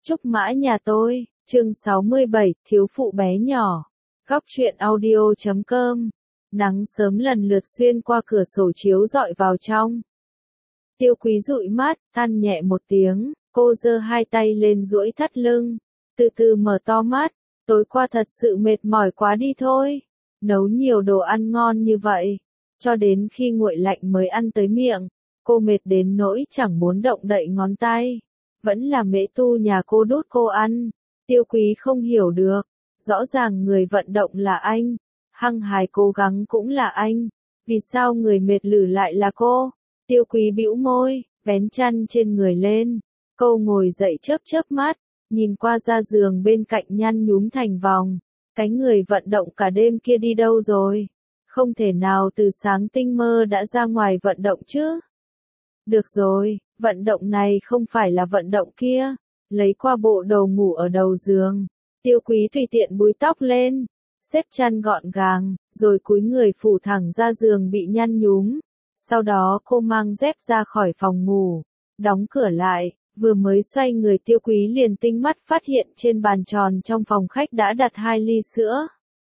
Trúc Mã nhà tôi, chương 67, thiếu phụ bé nhỏ. Góc truyện audio.com. Nắng sớm lần lượt xuyên qua cửa sổ chiếu rọi vào trong. Tiêu Quý dụi mắt, than nhẹ một tiếng, cô giơ hai tay lên duỗi thắt lưng, từ từ mở to mắt. Tối qua thật sự mệt mỏi quá đi thôi. Nấu nhiều đồ ăn ngon như vậy, cho đến khi nguội lạnh mới ăn tới miệng. Cô mệt đến nỗi chẳng muốn động đậy ngón tay. Vẫn là mễ tu nhà cô đút cô ăn. Tiêu Quý không hiểu được. Rõ ràng người vận động là anh. Hăng hái cố gắng cũng là anh. Vì sao người mệt lử lại là cô? Tiêu Quý bĩu môi, vén chăn trên người lên. Cô ngồi dậy chớp chớp mắt, nhìn qua ra giường bên cạnh nhăn nhúm thành vòng. Cái người vận động cả đêm kia đi đâu rồi? Không thể nào từ sáng tinh mơ đã ra ngoài vận động chứ? Được rồi, vận động này không phải là vận động kia. Lấy qua bộ đồ ngủ ở đầu giường. Tiêu Quý tùy tiện búi tóc lên, xếp chăn gọn gàng, rồi cúi người phủ thẳng ra giường bị nhăn nhúm. Sau đó cô mang dép ra khỏi phòng ngủ, đóng cửa lại, vừa mới xoay người Tiêu Quý liền tinh mắt phát hiện trên bàn tròn trong phòng khách đã đặt 2 ly sữa.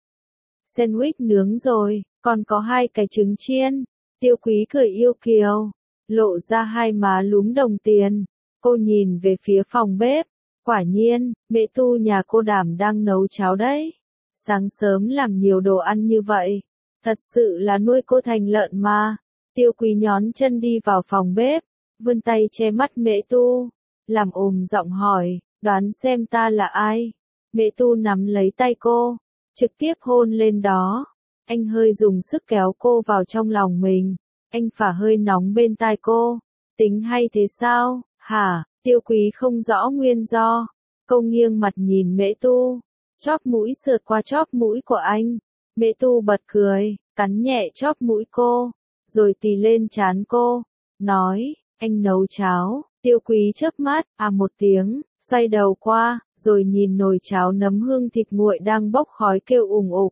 Sandwich nướng rồi, còn có 2 cái trứng chiên. Tiêu Quý cười yêu kiều, lộ ra hai má lúm đồng tiền. Cô nhìn về phía phòng bếp, quả nhiên, mẹ tu nhà cô Đảm đang nấu cháo đấy. Sáng sớm làm nhiều đồ ăn như vậy, thật sự là nuôi cô thành lợn mà. Tiêu Quý nhón chân đi vào phòng bếp, vươn tay che mắt mẹ tu, làm ồm giọng hỏi, đoán xem ta là ai. Mẹ tu nắm lấy tay cô, trực tiếp hôn lên đó. Anh hơi dùng sức kéo cô vào trong lòng mình. Anh phả hơi nóng bên tai cô. Tính hay thế sao, hả? Tiêu Quý không rõ nguyên do. Cô nghiêng mặt nhìn mễ tu. Chóp mũi sượt qua chóp mũi của anh. Mễ tu bật cười, cắn nhẹ chóp mũi cô, rồi tì lên trán cô. Nói, anh nấu cháo. Tiêu Quý chớp mắt, à một tiếng, xoay đầu qua, rồi nhìn nồi cháo nấm hương thịt nguội đang bốc khói kêu ùng ục.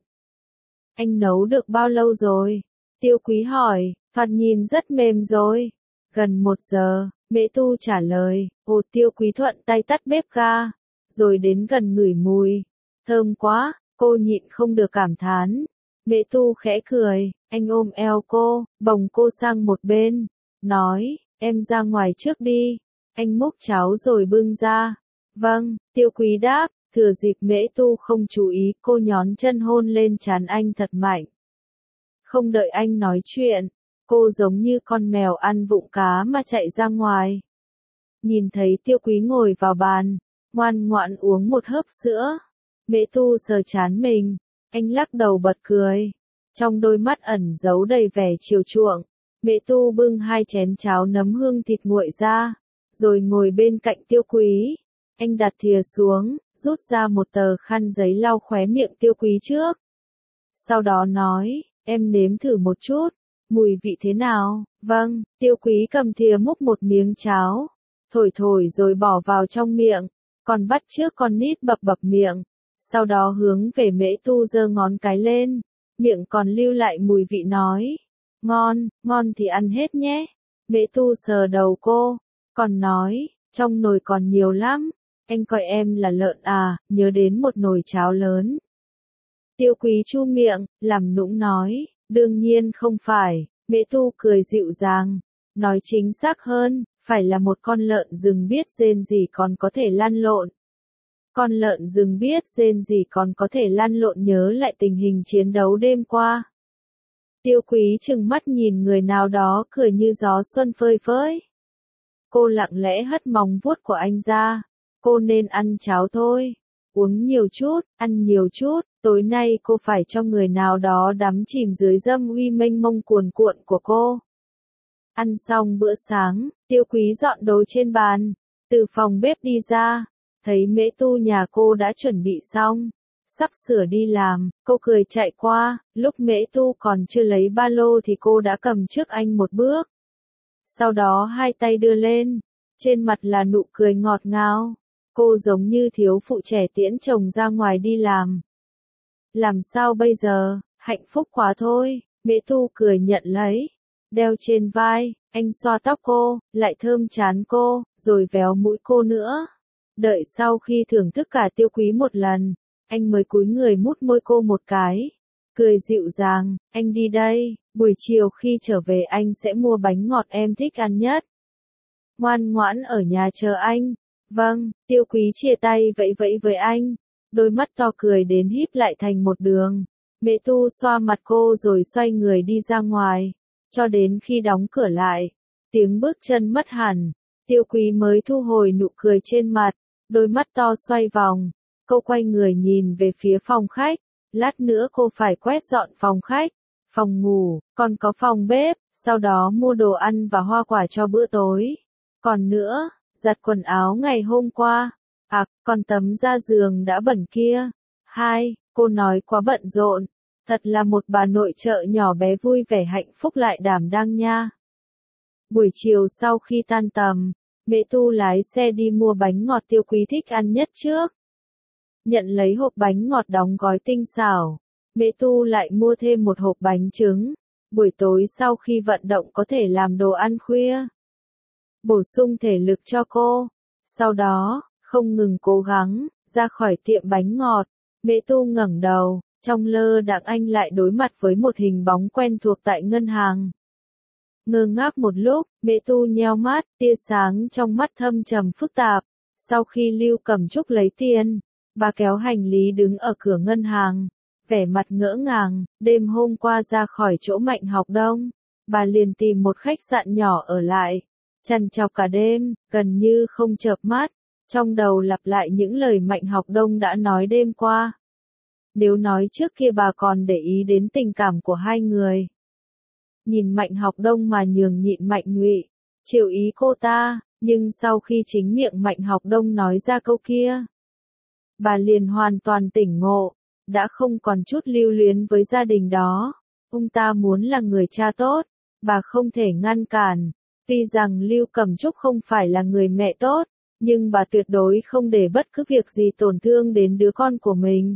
Anh nấu được bao lâu rồi? Tiêu Quý hỏi, thoạt nhìn rất mềm rồi. Gần 1 giờ, mẹ tu trả lời. Tiêu Quý thuận tay tắt bếp ga, rồi đến gần ngửi mùi. Thơm quá, cô nhịn không được cảm thán. Mẹ tu khẽ cười, anh ôm eo cô, bồng cô sang một bên, nói, em ra ngoài trước đi. Anh múc cháo rồi bưng ra. Vâng, Tiêu Quý đáp, thừa dịp mễ tu không chú ý, cô nhón chân hôn lên trán anh thật mạnh. Không đợi anh nói chuyện, cô giống như con mèo ăn vụng cá mà chạy ra ngoài. Nhìn thấy Tiêu Quý ngồi vào bàn, ngoan ngoãn uống một hớp sữa. Mễ tu sờ trán mình, anh lắc đầu bật cười. Trong đôi mắt ẩn giấu đầy vẻ chiều chuộng. Mễ tu bưng 2 chén cháo nấm hương thịt nguội ra, rồi ngồi bên cạnh Tiêu Quý. Anh đặt thìa xuống, rút ra một tờ khăn giấy lau khóe miệng Tiêu Quý trước. Sau đó nói, em nếm thử một chút, mùi vị thế nào? Vâng, Tiêu Quý cầm thìa múc một miếng cháo, thổi thổi rồi bỏ vào trong miệng, còn bắt chước con nít bập bập miệng. Sau đó hướng về mễ tu giơ ngón cái lên, miệng còn lưu lại mùi vị nói. Ngon, ngon thì ăn hết nhé. Mễ tu sờ đầu cô, còn nói, trong nồi còn nhiều lắm. Anh coi em là lợn à, nhớ đến một nồi cháo lớn. Tiêu Quý chu miệng, làm nũng nói, đương nhiên không phải. Mễ tu cười dịu dàng, nói chính xác hơn, phải là một con lợn rừng biết rên gì còn có thể lăn lộn. Con lợn rừng biết rên gì còn có thể lăn lộn nhớ lại tình hình chiến đấu đêm qua. Tiêu Quý trừng mắt nhìn người nào đó cười như gió xuân phơi phới. Cô lặng lẽ hất móng vuốt của anh ra. Cô nên ăn cháo thôi. Uống nhiều chút, ăn nhiều chút. Tối nay cô phải cho người nào đó đắm chìm dưới dâm uy mênh mông cuồn cuộn của cô. Ăn xong bữa sáng, Tiêu Quý dọn đồ trên bàn, từ phòng bếp đi ra, thấy mễ tu nhà cô đã chuẩn bị xong, sắp sửa đi làm. Cô cười chạy qua, lúc mễ tu còn chưa lấy ba lô thì cô đã cầm trước anh một bước. Sau đó 2 tay đưa lên, trên mặt là nụ cười ngọt ngào. Cô giống như thiếu phụ trẻ tiễn chồng ra ngoài đi làm. Làm sao bây giờ, hạnh phúc quá thôi. Mễ tu cười nhận lấy, đeo trên vai. Anh xoa tóc cô, lại thơm trán cô, rồi véo mũi cô nữa. Đợi sau khi thưởng thức cả Tiêu Quý một lần, anh mới cúi người mút môi cô một cái. Cười dịu dàng, anh đi đây, buổi chiều khi trở về anh sẽ mua bánh ngọt em thích ăn nhất. Ngoan ngoãn ở nhà chờ anh. Vâng, Tiêu Quý chia tay vẫy vẫy với anh. Đôi mắt to cười đến híp lại thành một đường. Mẹ Tu xoa mặt cô rồi xoay người đi ra ngoài. Cho đến khi đóng cửa lại, tiếng bước chân mất hẳn. Tiêu Quý mới thu hồi nụ cười trên mặt. Đôi mắt to xoay vòng. Cô quay người nhìn về phía phòng khách. Lát nữa cô phải quét dọn phòng khách, phòng ngủ, còn có phòng bếp, sau đó mua đồ ăn và hoa quả cho bữa tối. Còn nữa, giặt quần áo ngày hôm qua. À, còn tấm da giường đã bẩn kia. Cô nói quá bận rộn. Thật là một bà nội trợ nhỏ bé vui vẻ hạnh phúc lại đảm đang nha. Buổi chiều sau khi tan tầm, mẹ Tu lái xe đi mua bánh ngọt Tiêu Quý thích ăn nhất trước. Nhận lấy hộp bánh ngọt đóng gói tinh xảo, mẹ Tu lại mua thêm một hộp bánh trứng. Buổi tối sau khi vận động có thể làm đồ ăn khuya, bổ sung thể lực cho cô. Sau đó, không ngừng cố gắng, ra khỏi tiệm bánh ngọt, mẹ Tu ngẩng đầu, trong lơ đãng anh lại đối mặt với một hình bóng quen thuộc tại ngân hàng. Ngơ ngác một lúc, mẹ Tu nheo mắt, tia sáng trong mắt thâm trầm phức tạp. Sau khi Lưu Cẩm Trúc lấy tiền, bà kéo hành lý đứng ở cửa ngân hàng, vẻ mặt ngỡ ngàng. Đêm hôm qua ra khỏi chỗ Mạnh Học Đông, bà liền tìm một khách sạn nhỏ ở lại, trằn trọc cả đêm, gần như không chợp mắt, trong đầu lặp lại những lời Mạnh Học Đông đã nói đêm qua. Nếu nói trước kia bà còn để ý đến tình cảm của hai người, nhìn Mạnh Học Đông mà nhường nhịn Mạnh Nhụy, chiều ý cô ta, nhưng sau khi chính miệng Mạnh Học Đông nói ra câu kia, bà liền hoàn toàn tỉnh ngộ, đã không còn chút lưu luyến với gia đình đó. Ông ta muốn là người cha tốt, bà không thể ngăn cản. Tuy rằng Lưu Cẩm Trúc không phải là người mẹ tốt, nhưng bà tuyệt đối không để bất cứ việc gì tổn thương đến đứa con của mình.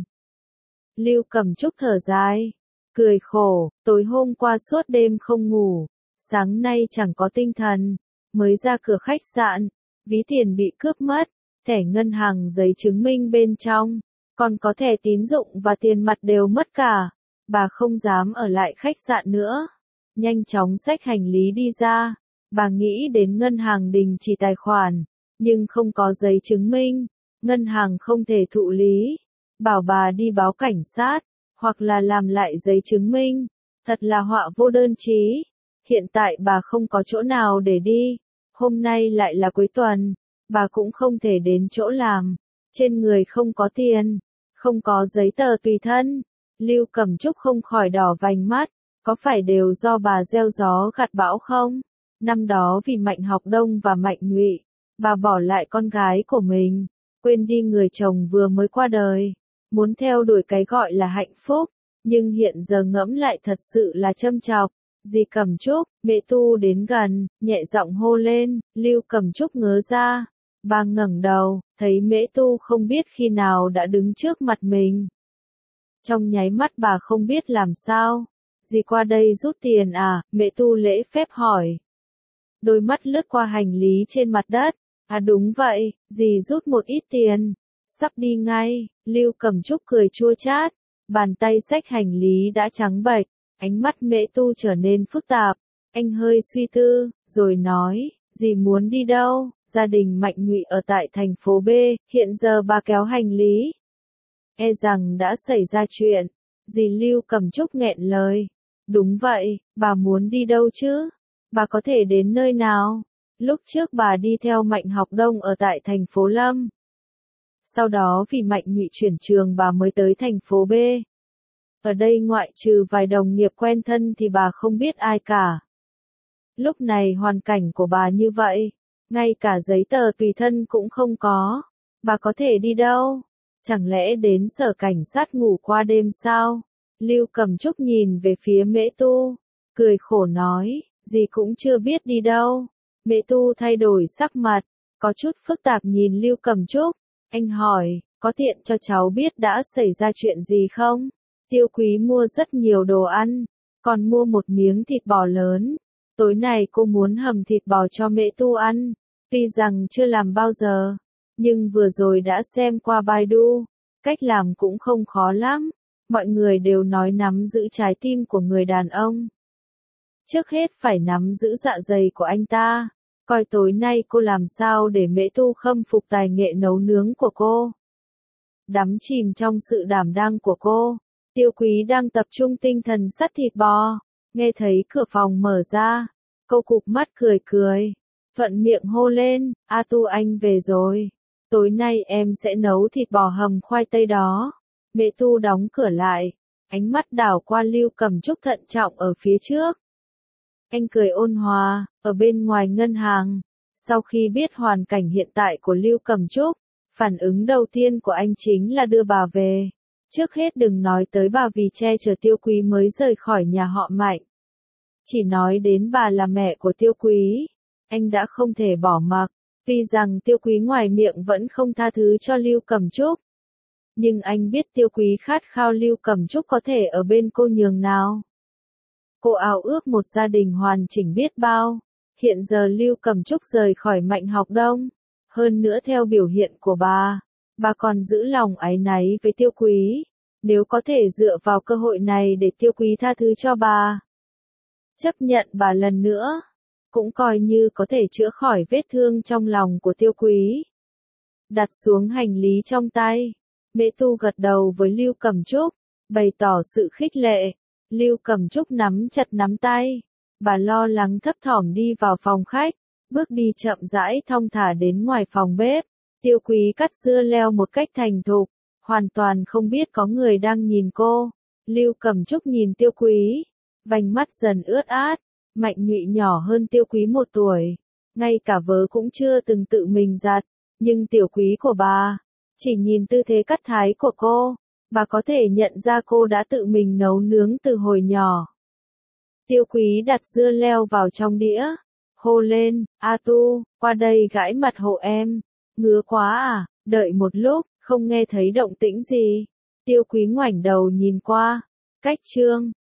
Lưu Cẩm Trúc thở dài, cười khổ, tối hôm qua suốt đêm không ngủ, sáng nay chẳng có tinh thần, mới ra cửa khách sạn, ví tiền bị cướp mất, thẻ ngân hàng giấy chứng minh bên trong, còn có thẻ tín dụng và tiền mặt đều mất cả. Bà không dám ở lại khách sạn nữa, nhanh chóng xách hành lý đi ra. Bà nghĩ đến ngân hàng đình chỉ tài khoản, nhưng không có giấy chứng minh, ngân hàng không thể thụ lý, bảo bà đi báo cảnh sát, hoặc là làm lại giấy chứng minh, thật là họa vô đơn chí. Hiện tại bà không có chỗ nào để đi, hôm nay lại là cuối tuần, bà cũng không thể đến chỗ làm, trên người không có tiền, không có giấy tờ tùy thân. Lưu Cẩm Trúc không khỏi đỏ vành mắt, có phải đều do bà gieo gió gặt bão không? Năm đó vì Mạnh Học Đông và Mạnh Nhụy, bà bỏ lại con gái của mình, quên đi người chồng vừa mới qua đời, muốn theo đuổi cái gọi là hạnh phúc, nhưng hiện giờ ngẫm lại thật sự là châm chọc. Dì Cẩm Trúc, mẹ Tu đến gần, nhẹ giọng hô lên. Lưu Cẩm Trúc ngớ ra, bà ngẩng đầu, thấy mẹ Tu không biết khi nào đã đứng trước mặt mình. Trong nháy mắt bà không biết làm sao. Dì qua đây rút tiền à? Mẹ Tu lễ phép hỏi. Đôi mắt lướt qua hành lý trên mặt đất. À đúng vậy, dì rút một ít tiền. Sắp đi ngay. Lưu Cẩm Trúc cười chua chát. Bàn tay xách hành lý đã trắng bệch. Ánh mắt mẹ Tu trở nên phức tạp. Anh hơi suy tư, rồi nói, dì muốn đi đâu? Gia đình Mạnh Nhụy ở tại thành phố B, hiện giờ bà kéo hành lý. E rằng đã xảy ra chuyện. Dì Lưu Cẩm Trúc nghẹn lời. Đúng vậy, bà muốn đi đâu chứ? Bà có thể đến nơi nào? Lúc trước bà đi theo Mạnh Học Đông ở tại thành phố Lâm. Sau đó vì Mạnh Nhụy chuyển trường bà mới tới thành phố B. Ở đây ngoại trừ vài đồng nghiệp quen thân thì bà không biết ai cả. Lúc này hoàn cảnh của bà như vậy, ngay cả giấy tờ tùy thân cũng không có. Bà có thể đi đâu? Chẳng lẽ đến sở cảnh sát ngủ qua đêm sao? Lưu Cẩm Trúc nhìn về phía Mễ Tu, cười khổ nói, dì cũng chưa biết đi đâu. Mễ Tu thay đổi sắc mặt, có chút phức tạp nhìn Lưu Cẩm Trúc. Anh hỏi, có tiện cho cháu biết đã xảy ra chuyện gì không? Tiêu Quý mua rất nhiều đồ ăn, còn mua một miếng thịt bò lớn. Tối nay cô muốn hầm thịt bò cho Mễ Tu ăn, tuy rằng chưa làm bao giờ, Nhưng vừa rồi đã xem qua Baidu, cách làm cũng không khó lắm. Mọi người đều nói nắm giữ trái tim của người đàn ông. Trước hết phải nắm giữ dạ dày của anh ta. Coi tối nay cô làm sao để Mễ Tu khâm phục tài nghệ nấu nướng của cô. Đắm chìm trong sự đảm đang của cô, Tiêu Quý đang tập trung tinh thần sắt thịt bò. Nghe thấy cửa phòng mở ra, cô cụp mắt cười cười, thuận miệng hô lên, A Tu anh về rồi. Tối nay em sẽ nấu thịt bò hầm khoai tây đó. Mễ Tu đóng cửa lại, ánh mắt đảo qua Lưu Cẩm Trúc thận trọng ở phía trước. Anh cười ôn hòa, ở bên ngoài ngân hàng. Sau khi biết hoàn cảnh hiện tại của Lưu Cẩm Trúc, phản ứng đầu tiên của anh chính là đưa bà về. Trước hết đừng nói tới bà vì che chở Tiêu Quý mới rời khỏi nhà họ Mạnh. Chỉ nói đến bà là mẹ của Tiêu Quý, anh đã không thể bỏ mặc, tuy rằng Tiêu Quý ngoài miệng vẫn không tha thứ cho Lưu Cẩm Trúc. Nhưng anh biết Tiêu Quý khát khao Lưu Cẩm Trúc có thể ở bên cô nhường nào. Cô ao ước một gia đình hoàn chỉnh biết bao. Hiện giờ Lưu Cẩm Trúc rời khỏi Mạnh Học Đông. Hơn nữa theo biểu hiện của bà còn giữ lòng áy náy với Tiêu Quý. Nếu có thể dựa vào cơ hội này để Tiêu Quý tha thứ cho bà, chấp nhận bà lần nữa, cũng coi như có thể chữa khỏi vết thương trong lòng của Tiêu Quý. Đặt xuống hành lý trong tay, Mễ Tu gật đầu với Lưu Cẩm Trúc, bày tỏ sự khích lệ. Lưu Cẩm Trúc nắm chặt nắm tay, bà lo lắng thấp thỏm đi vào phòng khách, bước đi chậm rãi thong thả đến ngoài phòng bếp. Tiêu Quý cắt dưa leo một cách thành thục, hoàn toàn không biết có người đang nhìn cô. Lưu Cẩm Trúc nhìn Tiêu Quý, vành mắt dần ướt át. Mạnh Nhụy nhỏ hơn Tiêu Quý 1 tuổi, ngay cả vớ cũng chưa từng tự mình giặt, nhưng tiểu quý của bà, chỉ nhìn tư thế cắt thái của cô, bà có thể nhận ra cô đã tự mình nấu nướng từ hồi nhỏ. Tiêu Quý đặt dưa leo vào trong đĩa, hô lên, A Tu, qua đây gãi mặt hộ em. Ngứa quá à? Đợi một lúc, không nghe thấy động tĩnh gì. Tiêu Quý ngoảnh đầu nhìn qua, cách chương